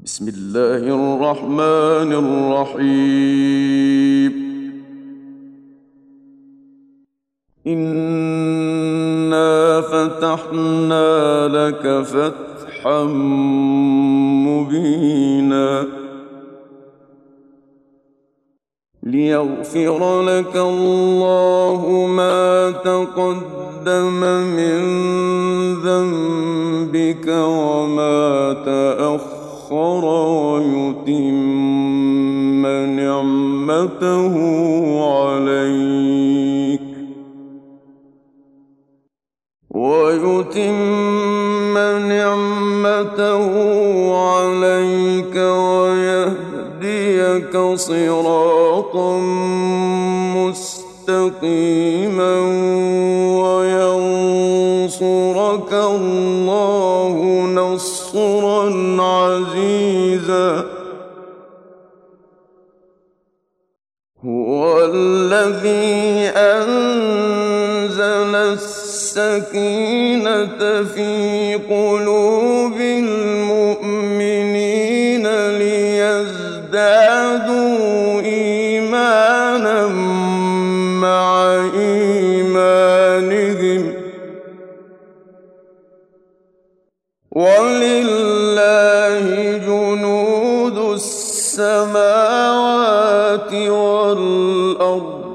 بسم الله الرحمن الرحيم. إنا فتحنا لك فتحا مبينا ليغفر لك الله ما تقدم من ذنبك وما تأخر ويتم نعمته عليك ويهديك صراطا مستقيما وينصرك الله نصرا عزيزا. هو الذي أنزل السكينة في قلوب المؤمنين ليزدادوا إيمانا مع إيمانهم ولله جنود السماوات والأرض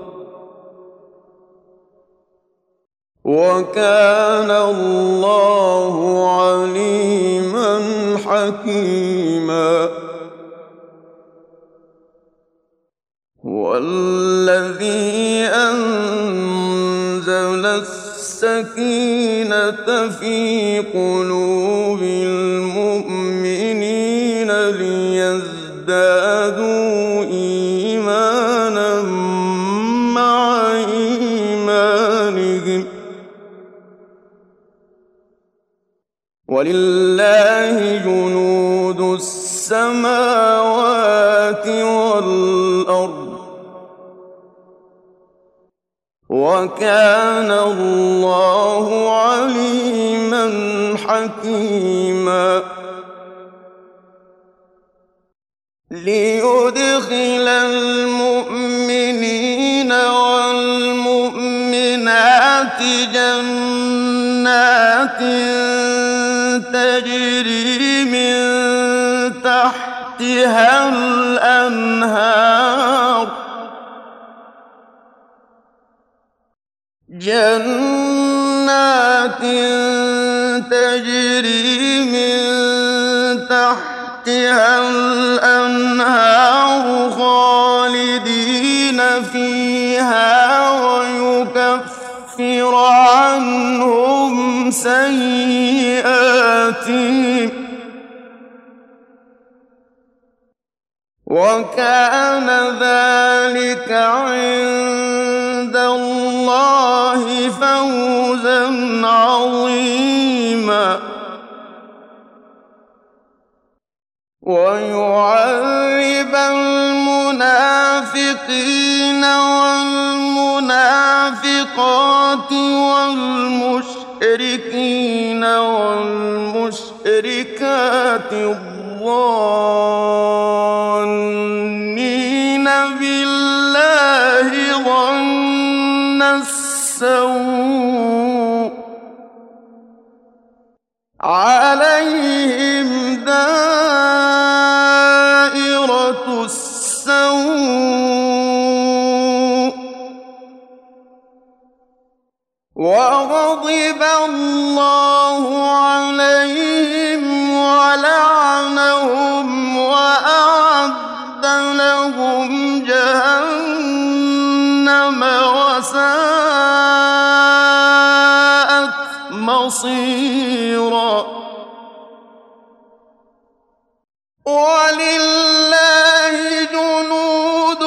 وكان الله عليما حكيما. هو الذي أنزل السكينة في قلوب المؤمنين ليزدادوا إيمانا مع إيمانهم ولله جنود السماوات والأرض وكان الله عليما حكيما. ليدخل المؤمنين والمؤمنات جنات تجري من تحتها الأنهار خالدين فيها ويكفر عنهم سيئاتهم وكان ذلك عند الله فوزا عظيما. ويعذب المنافقين والمنافقات والمشركين والمشركات الظانين بالله ظن السوء عليهم دائرة السوء وغضب الله عليهم ولعنهم وأعد لهم جهنم وساءت مصيرا. ولله جنود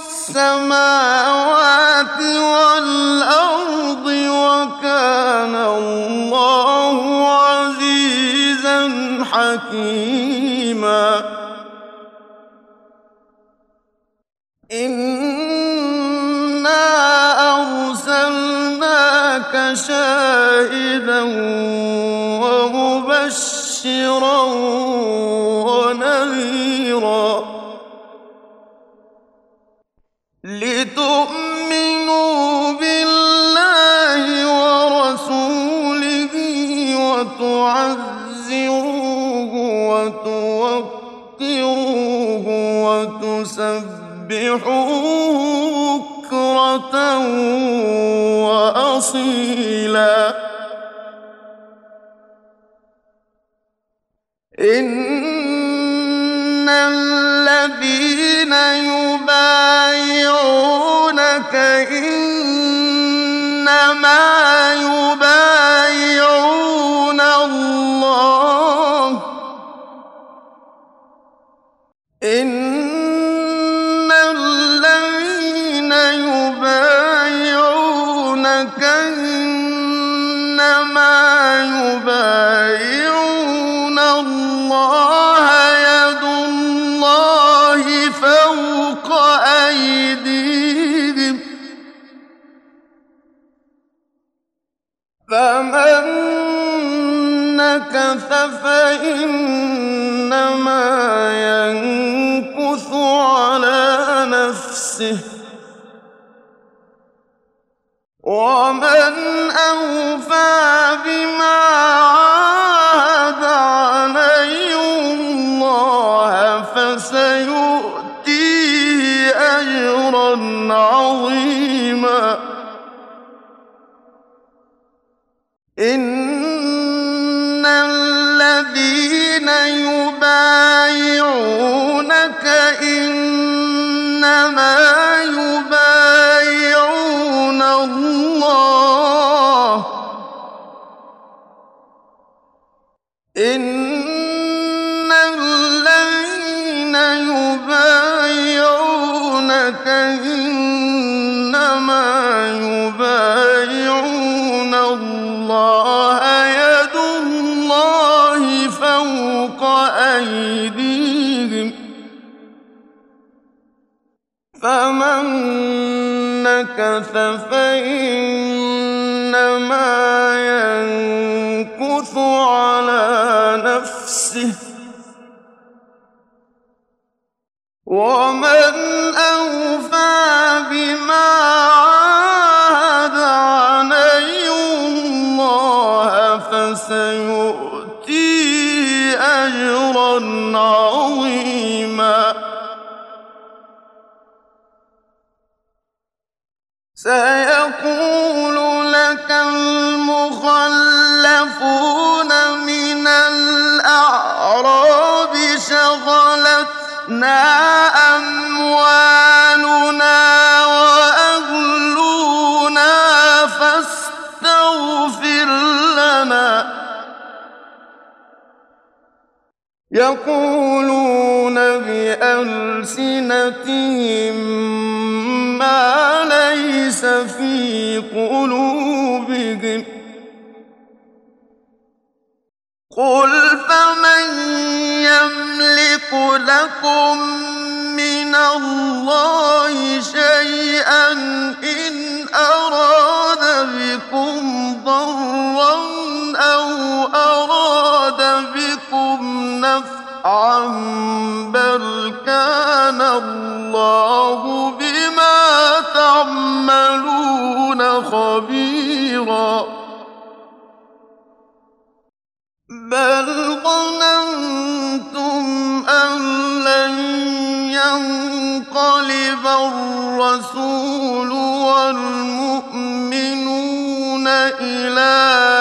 السماوات والأرض وكان الله عزيزا حكيما. إنا أرسلناك شاهدا ومبشرا ونذيرا كثيرا لتؤمنوا بالله ورسوله وتعزروه وتوقروه وتسبحوه بكرة وأصيلا إن الذين يبايعونك إنما يبايعون الله إن الذين يبايعونك إنما يبايعون الله يد الله فوق أيديهم فمن نكث فإنما ينكث على نفسه ومن أوفى بما عاهد عليه الله فسيؤتيه أجرا عظيما إن الذين يبايعونك إنما يبايعون الله إن الذين يبايعونك إنما يبايعون الله يد الله فوق أيديهم فمن نكث فإنما ينكث على نفسه ومن أوفى بما عاهد عليه الله فسيؤتيه أجرا عظيما سيقول لك المخلفون من الأعراب شغلتنا أموالنا وأهلنا فاستغفر لنا يقولون بألسنتهم ما ليس في قلوبهم قل فمن يملك لكم من الله شيئا إن أراد بكم ضرا أو أراد بكم نفعا بل كان الله بما تعملون خبيرا بل ظننتم أن لن ينقلب الرسول والمؤمنون إلى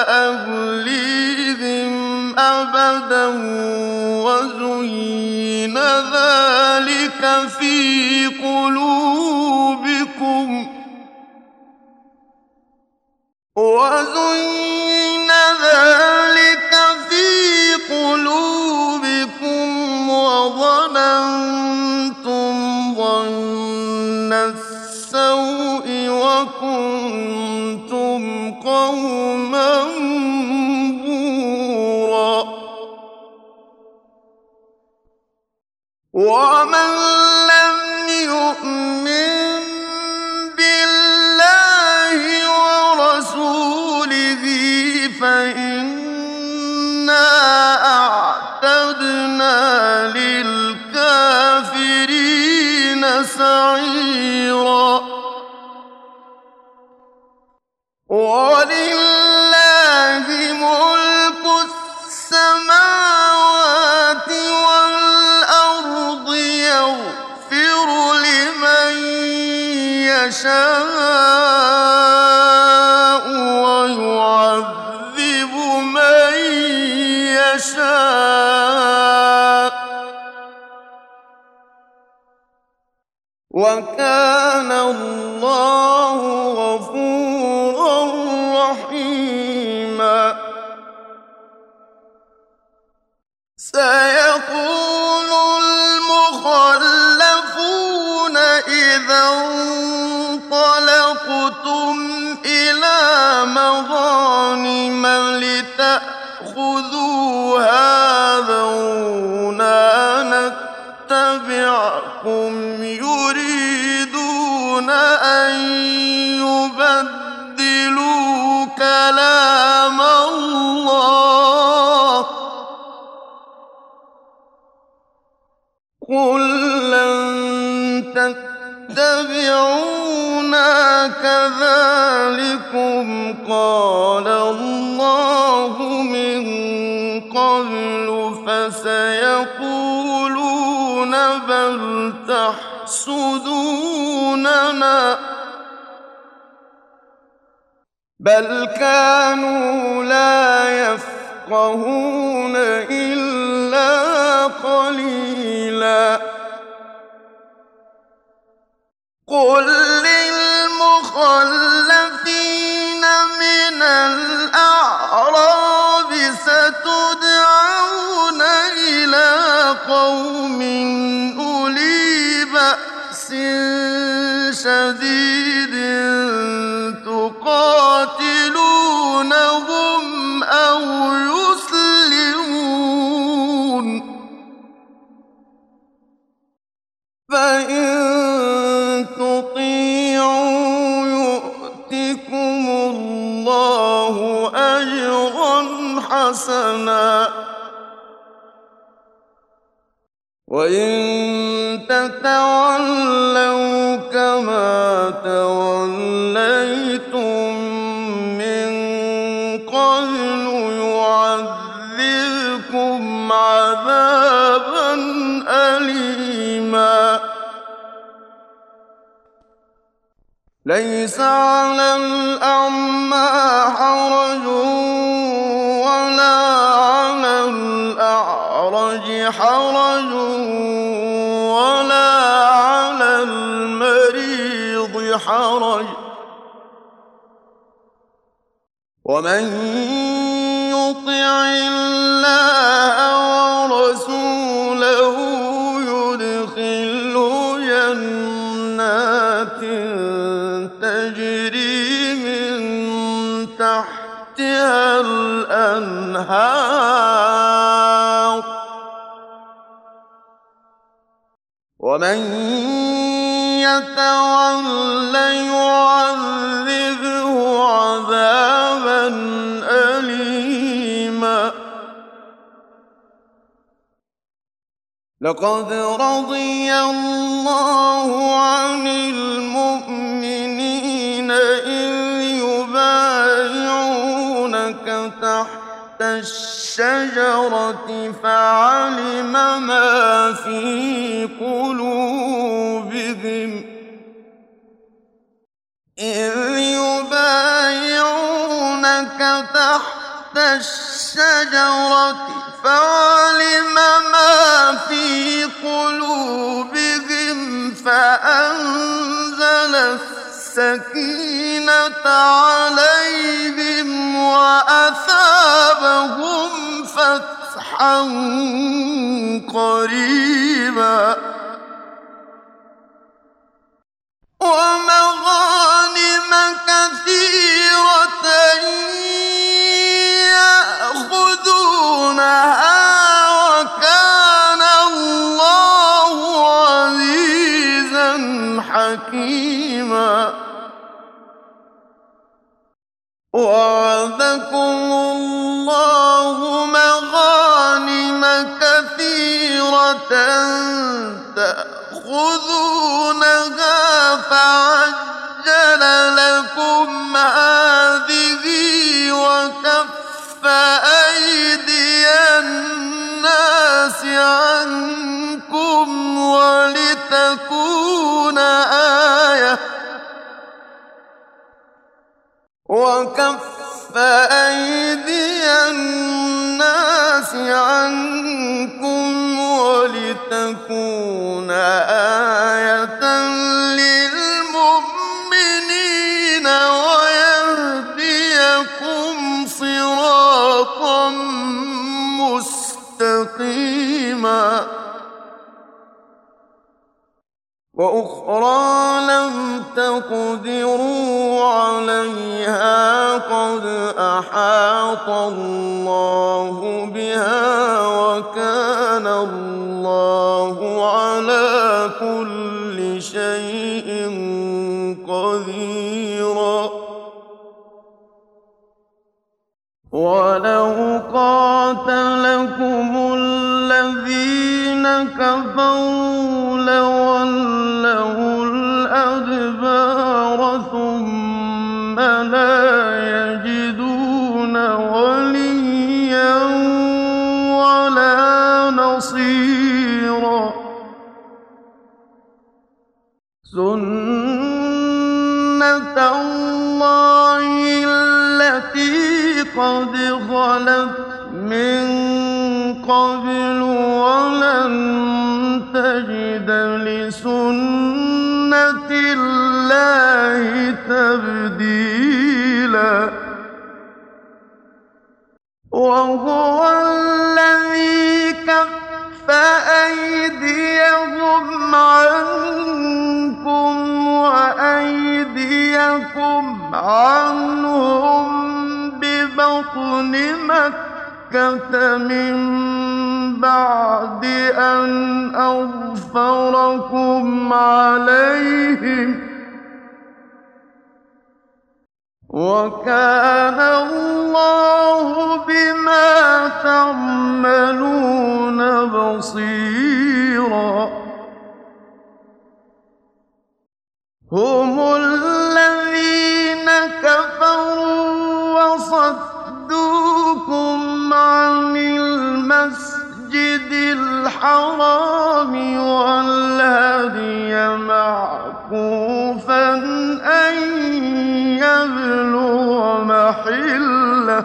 أهليهم أبدا وزين ذلك في قلوبكم وظننتم ظن السوء وكنتم قوما بورا ومن لم يؤمن بالله ورسوله فإنا أعتدنا للكافرين يشاء ويعذب من يشاء وكان الله غفورا رحيما سيقول المخلفون إذا انطلقتم إلى مغانم لتأخذوها ذرونا نتبعكم يريدون أن يبدلوا كلام الله قل لن تتبعونا كذلكم قال الله من قبل فسيقولون بل تحسدوننا بل كانوا لا يفقهون إلا قليلا قل للمخلفين من الأعراب ستدعون إلى قوم أولي بأس شديد تقاتلونهم أو يسلمون فإن تطيعوا يؤتكم الله أجرا حسنا وإن تتولوا كما توليتم من قبل يعذبكم عذابا أليما ليس على الأعمى حرج ولا على الأعرج حرج ولا على المريض حرج ومن يطع الله ورسوله يدخله جنات تجري من تحتها الأنهار ومن يتول يعذبه عذابا أليما لقد رضي الله عن المؤمنين إذ يبايعونك تحت الشجرة فعلم ما في قلوبهم إذ يبايعونك تحت الشجرة فعلم ما في قلوبهم فأنزل السكينة عليهم وأثابهم فتحا قريبا ومغانم كثيرة يأخذونها وكان الله عزيزا حكيما وعدكم الله مغانم كثيرة تأخذونها فعجل لكم هذه وكف أيدي الناس عنكم ولتكون آية وَكَفَّ أَيْدِيَ النَّاسِ عَنكُمْ وَلِتَكُونَ آيَةً لِّلْمُؤْمِنِينَ وَيَهْدِيَكُمْ صِرَاطًا مُّسْتَقِيمًا وَأُخْرَىٰ لَمْ تَقْدِرُوا عَلَيْهَا قَدْ أَحَاطَ اللَّهُ بِهَا وَكَانَ اللَّهُ عَلَىٰ كُلِّ شَيْءٍ قَدِيرًا وَلَوْ قَاتَلَكُمُ الَّذِينَ كَفَرُوا لَوَلَّوُا الْأَدْبَارَ ثُمَّ لَا يَجِدُونَ وَلِيًّا وَلَا نَصِيرًا سُنَّةَ اللَّهِ الَّتِي قَدْ خَلَتْ مِن قَبْلُ وَلَن تَجِدَ لِسُنَّةِ اللَّهِ تَبْدِيلًا وَهُوَ الَّذِي كَفَّ أَيْدِيَهُمْ عَنكُمْ وَأَيْدِيَكُمْ عَنْهُم بِبَطْنِ مَكَّةَ مِن بَعْدِ أَنْ أَظْفَرَكُمْ عَلَيْهِمْ ۚ وَكَانَ اللَّهُ بِمَا تَعْمَلُونَ بَصِيرًا هُمُ الَّذِينَ كَفَرُوا وَصَدُّوكُمْ عَنِ الْمَسْجِدِ الْحَرَامِ وَالْهَدْيَ مَعْكُوفًا أَن يَبْلُغَ مَحِلَّهُ ۚ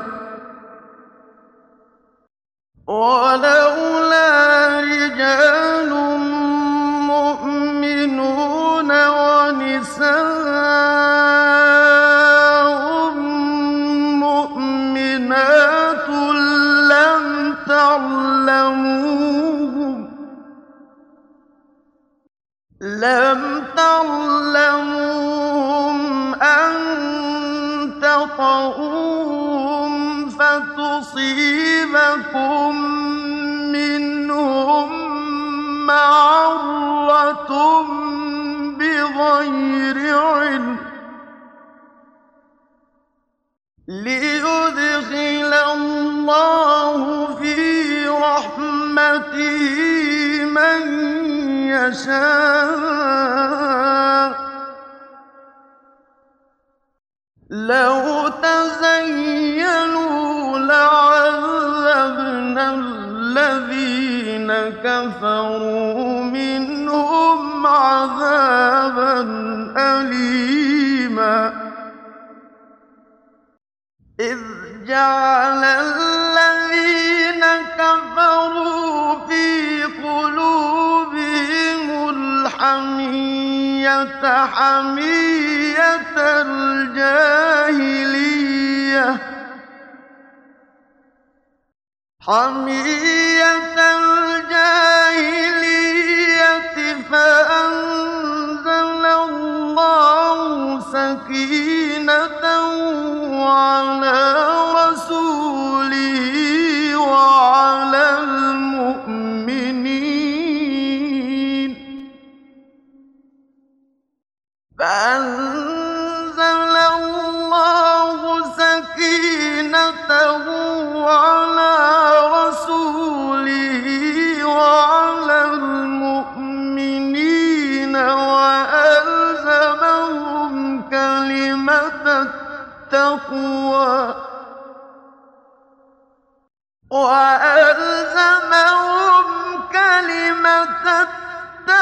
وَلَوْلَا رِجَالٌ مُّؤْمِنُونَ وَنِسَاءٌ مُّؤْمِنَاتٌ لَّمْ تَعْلَمُوهُمْ أَن تَطَئُوهُمْ فَتُصِيبَكُم مِّنْهُم مَّعَرَّةٌ بِغَيْرِ عِلْمٍ لِّيُدْخِلَ اللَّهُ فِي رَحْمَتِهِ مَن يَشَاءُ ۚ لَوْ تَزَيَّلُوا لَعَذَّبْنَا الَّذِينَ كَفَرُوا مِنْهُمْ عَذَابًا أَلِيمًا إِذْ جَعَلَ الَّذِينَ كَفَرُوا فِي قُلُوبِهِمُ الْحَمِيَّةَ حَمِيَّةَ الْجَاهِلِيَّةِ فَأَنزَلَ اللَّهُ سَكِينَتَهُ عَلَىٰ رَسُولِهِ وَعَلَى الْمُؤْمِنِينَ فَأَنزَلَ اللَّهُ سَكِينَتَهُ عَلَىٰ رَسُولِهِ وَعَلَى الْمُؤْمِنِينَ وَأَلْزَمَهُمْ كَلِمَةَ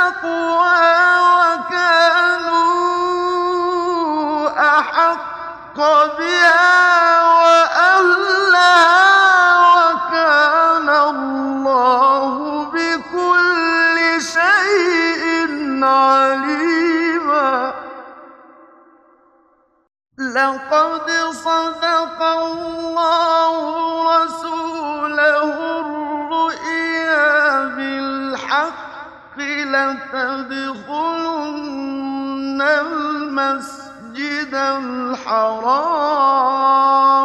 التَّقْوَىٰ وَكَانُوا أَحَقَّ بها وأهلها وكان الله بكل شيء عليما. لقد صدق الله رسوله الرؤيا بالحق لتدخلن المسجد الحرام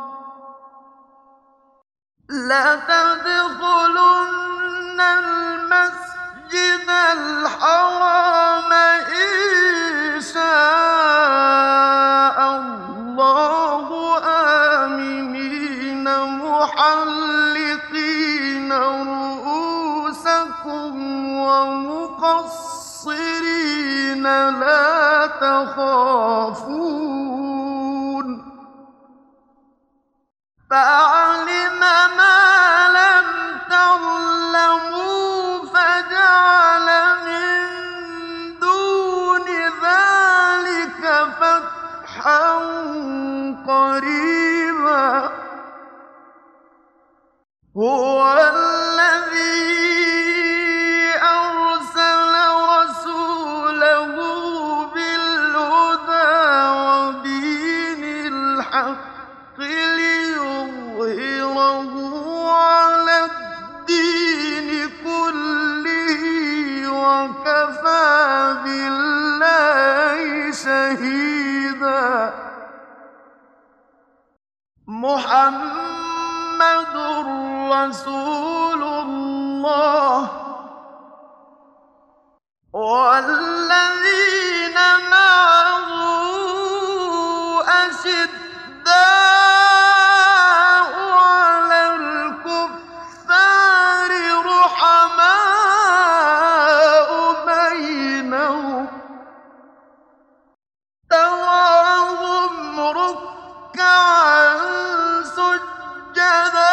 إن شاء الله آمنين محلقين رؤوسكم ومقصرين لا تخافون فعلم ما لم تعلموا فجعل من دون ذلك فتحا قريبا. هو الذي أرسل رسوله بالهدى ودين الحق ليظهره على الدين كله وكفى بالله شهيدا. محمد رسول الله والذين معه أشداء على الكفار رحماء بينهم تراهم ركعا سجدا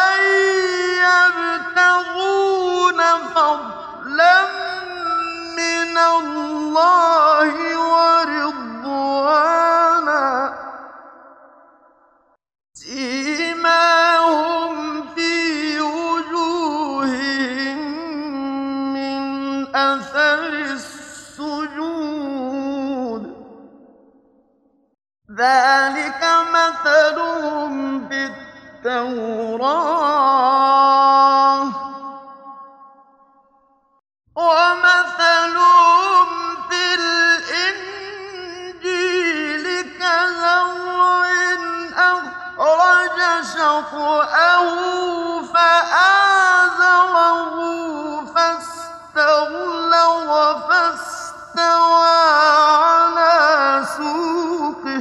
يبتغون فضلا من الله ورضوانا سيماهم في وجوههم من أثر السجود ذلك مثلهم في التوراة ومثلهم في الإنجيل كزرع أخرج شطأه فآزره فاستغلظ فاستوى على سوقه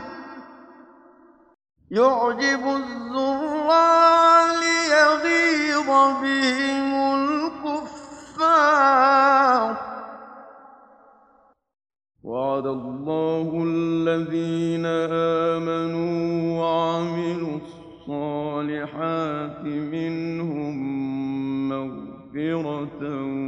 يعجب الزراع ليغيظ بهم الكفار. وعد الله الذين آمنوا وعملوا الصالحات منهم مغفرة